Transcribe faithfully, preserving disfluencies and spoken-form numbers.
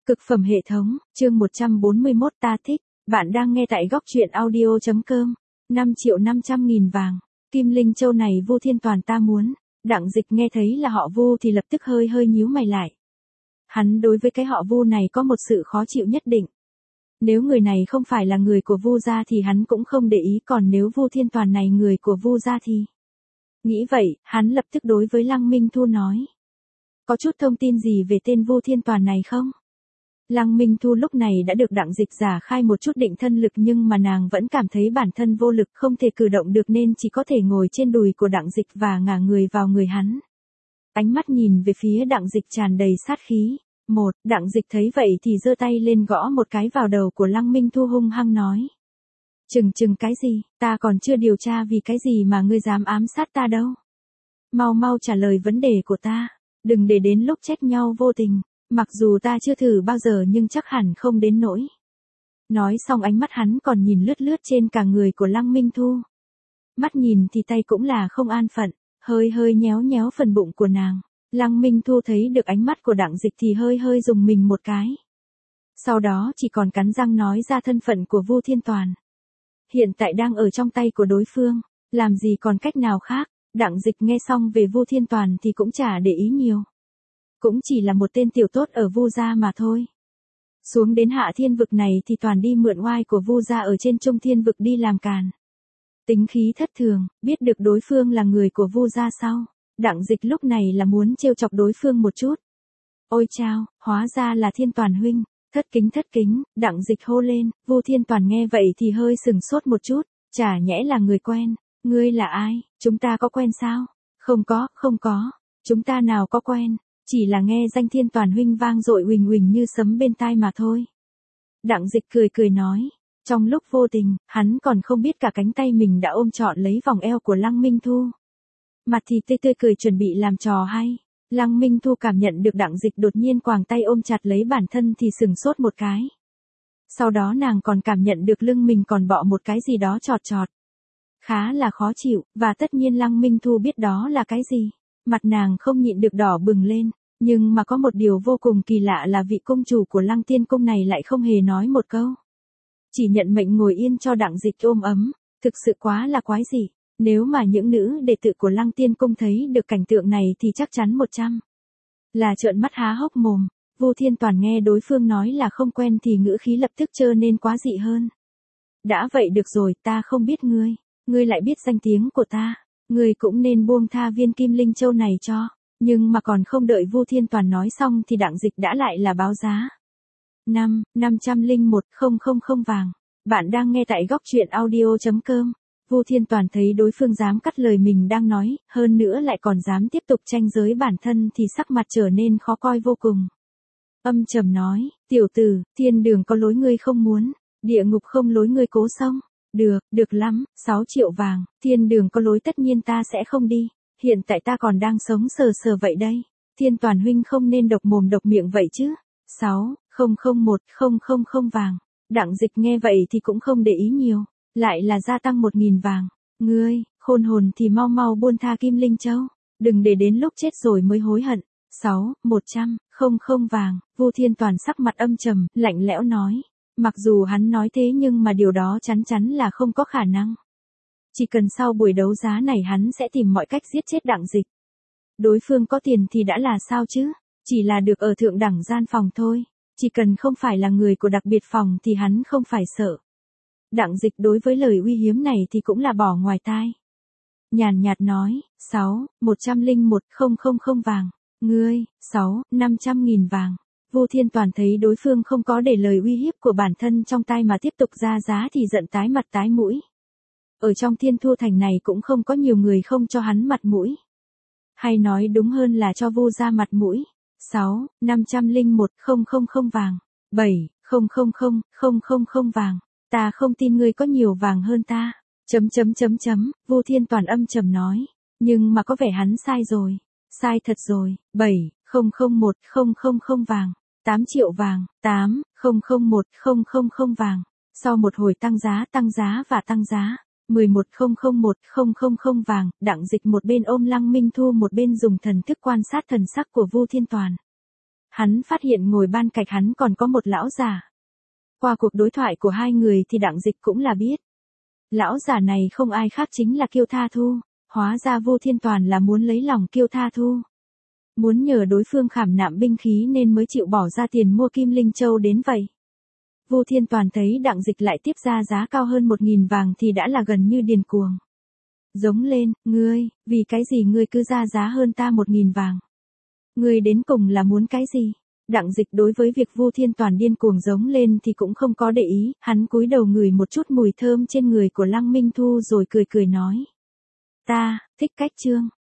Cực phẩm hệ thống, chương một trăm bốn mươi mốt ta thích, bạn đang nghe tại góc truyện audio.com, năm triệu năm trăm nghìn vàng, Kim Linh Châu này Vu Thiên Toàn ta muốn, Đặng Dịch nghe thấy là họ Vu thì lập tức hơi hơi nhíu mày lại. Hắn đối với cái họ Vu này có một sự khó chịu nhất định. Nếu người này không phải là người của Vu gia thì hắn cũng không để ý, còn nếu Vu Thiên Toàn này người của Vu gia thì... Nghĩ vậy, hắn lập tức đối với Lăng Minh Thu nói. Có chút thông tin gì về tên Vu Thiên Toàn này không? Lăng Minh Thu lúc này đã được Đặng Dịch giả khai một chút định thân lực, nhưng mà nàng vẫn cảm thấy bản thân vô lực, không thể cử động được nên chỉ có thể ngồi trên đùi của Đặng Dịch và ngả người vào người hắn. Ánh mắt nhìn về phía Đặng Dịch tràn đầy sát khí. Một, Đặng Dịch thấy vậy thì giơ tay lên gõ một cái vào đầu của Lăng Minh Thu, hung hăng nói. Chừng chừng cái gì, ta còn chưa điều tra vì cái gì mà ngươi dám ám sát ta đâu. Mau mau trả lời vấn đề của ta, đừng để đến lúc chết nhau vô tình. Mặc dù ta chưa thử bao giờ nhưng chắc hẳn không đến nỗi. Nói xong ánh mắt hắn còn nhìn lướt lướt trên cả người của Lăng Minh Thu. Mắt nhìn thì tay cũng là không an phận, hơi hơi nhéo nhéo phần bụng của nàng. Lăng Minh Thu thấy được ánh mắt của Đặng Dịch thì hơi hơi dùng mình một cái. Sau đó chỉ còn cắn răng nói ra thân phận của Vu Thiên Toàn. Hiện tại đang ở trong tay của đối phương, làm gì còn cách nào khác. Đặng Dịch nghe xong về Vu Thiên Toàn thì cũng chả để ý nhiều. Cũng chỉ là một tên tiểu tốt ở Vu gia mà thôi. Xuống đến hạ thiên vực này thì toàn đi mượn oai của Vu gia ở trên trung thiên vực đi làm càn. Tính khí thất thường, biết được đối phương là người của Vu gia sau. Đặng Dịch lúc này là muốn trêu chọc đối phương một chút. Ôi chao, hóa ra là Thiên Toàn huynh, thất kính thất kính, Đặng Dịch hô lên. Vu Thiên Toàn nghe vậy thì hơi sừng sốt một chút, chả nhẽ là người quen. Ngươi là ai, chúng ta có quen sao? Không có, không có, chúng ta nào có quen. Chỉ là nghe danh Thiên Toàn huynh vang dội huỳnh huỳnh như sấm bên tai mà thôi. Đặng Dịch cười cười nói. Trong lúc vô tình, hắn còn không biết cả cánh tay mình đã ôm trọn lấy vòng eo của Lăng Minh Thu. Mặt thì tươi tươi cười chuẩn bị làm trò hay. Lăng Minh Thu cảm nhận được Đặng Dịch đột nhiên quàng tay ôm chặt lấy bản thân thì sừng sốt một cái. Sau đó nàng còn cảm nhận được lưng mình còn bọ một cái gì đó chọt chọt. Khá là khó chịu, và tất nhiên Lăng Minh Thu biết đó là cái gì. Mặt nàng không nhịn được đỏ bừng lên, nhưng mà có một điều vô cùng kỳ lạ là vị cung chủ của Lăng Tiên Cung này lại không hề nói một câu. Chỉ nhận mệnh ngồi yên cho Đặng Dịch ôm ấm, thực sự quá là quái dị. Nếu mà những nữ đệ tử của Lăng Tiên Cung thấy được cảnh tượng này thì chắc chắn một trăm là trợn mắt há hốc mồm. Vu Thiên Toàn nghe đối phương nói là không quen thì ngữ khí lập tức trở nên quá dị hơn. Đã vậy được rồi, ta không biết ngươi, ngươi lại biết danh tiếng của ta. Ngươi cũng nên buông tha viên Kim Linh Châu này cho. Nhưng mà còn không đợi Vu Thiên Toàn nói xong thì Đặng Dịch đã lại là báo giá. năm, năm trăm lẻ một nghìn vàng. Bạn đang nghe tại góc truyện audio.com. Vu Thiên Toàn thấy đối phương dám cắt lời mình đang nói, hơn nữa lại còn dám tiếp tục tranh giới bản thân thì sắc mặt trở nên khó coi vô cùng. Âm trầm nói, tiểu tử, thiên đường có lối ngươi không muốn, địa ngục không lối ngươi cố xông. Được, được lắm, sáu triệu vàng, thiên đường có lối tất nhiên ta sẽ không đi, hiện tại ta còn đang sống sờ sờ vậy đây, Thiên Toàn huynh không nên độc mồm độc miệng vậy chứ. sáu, không không một nghìn vàng, Đặng Dịch nghe vậy thì cũng không để ý nhiều, lại là gia tăng một nghìn vàng, ngươi, khôn hồn thì mau mau buông tha Kim Linh Châu, đừng để đến lúc chết rồi mới hối hận. sáu, một trăm nghìn vàng, Vu Thiên Toàn sắc mặt âm trầm, lạnh lẽo nói. Mặc dù hắn nói thế nhưng mà điều đó chắn chắn là không có khả năng. Chỉ cần sau buổi đấu giá này hắn sẽ tìm mọi cách giết chết Đặng Dịch. Đối phương có tiền thì đã là sao chứ, chỉ là được ở thượng đẳng gian phòng thôi. Chỉ cần không phải là người của đặc biệt phòng thì hắn không phải sợ. Đặng Dịch đối với lời uy hiếp này thì cũng là bỏ ngoài tai. Nhàn nhạt nói, sáu, một trăm lẻ một nghìn vàng, ngươi, sáu, năm trăm nghìn vàng. Vu Thiên Toàn thấy đối phương không có để lời uy hiếp của bản thân trong tay mà tiếp tục ra giá thì giận tái mặt tái mũi. Ở trong Thiên Thu Thành này cũng không có nhiều người không cho hắn mặt mũi. Hay nói đúng hơn là cho Vu ra mặt mũi. sáu, năm trăm lẻ một nghìn vàng. bảy, không không không nghìn vàng. Ta không tin ngươi có nhiều vàng hơn ta. Chấm chấm chấm chấm, Vu Thiên Toàn âm trầm nói. Nhưng mà có vẻ hắn sai rồi. Sai thật rồi. bảy, không không một nghìn vàng. tám triệu vàng, tám, không không một nghìn vàng. Sau một hồi tăng giá tăng giá và tăng giá, mười một nghìn một nghìn vàng, Đặng Dịch một bên ôm Lăng Minh Thu một bên dùng thần thức quan sát thần sắc của Vu Thiên Toàn. Hắn phát hiện ngồi ban cạnh hắn còn có một lão già. Qua cuộc đối thoại của hai người thì Đặng Dịch cũng là biết. Lão già này không ai khác chính là Kiêu Tha Thu, hóa ra Vu Thiên Toàn là muốn lấy lòng Kiêu Tha Thu. Muốn nhờ đối phương khảm nạm binh khí nên mới chịu bỏ ra tiền mua Kim Linh Châu đến vậy. Vu Thiên Toàn thấy Đặng Dịch lại tiếp ra giá cao hơn một nghìn vàng thì đã là gần như điên cuồng. Giống lên, ngươi, vì cái gì ngươi cứ ra giá hơn ta một nghìn vàng? Ngươi đến cùng là muốn cái gì? Đặng Dịch đối với việc Vu Thiên Toàn điên cuồng giống lên thì cũng không có để ý, hắn cúi đầu ngửi một chút mùi thơm trên người của Lăng Minh Thu rồi cười cười nói. Ta, thích cách trương,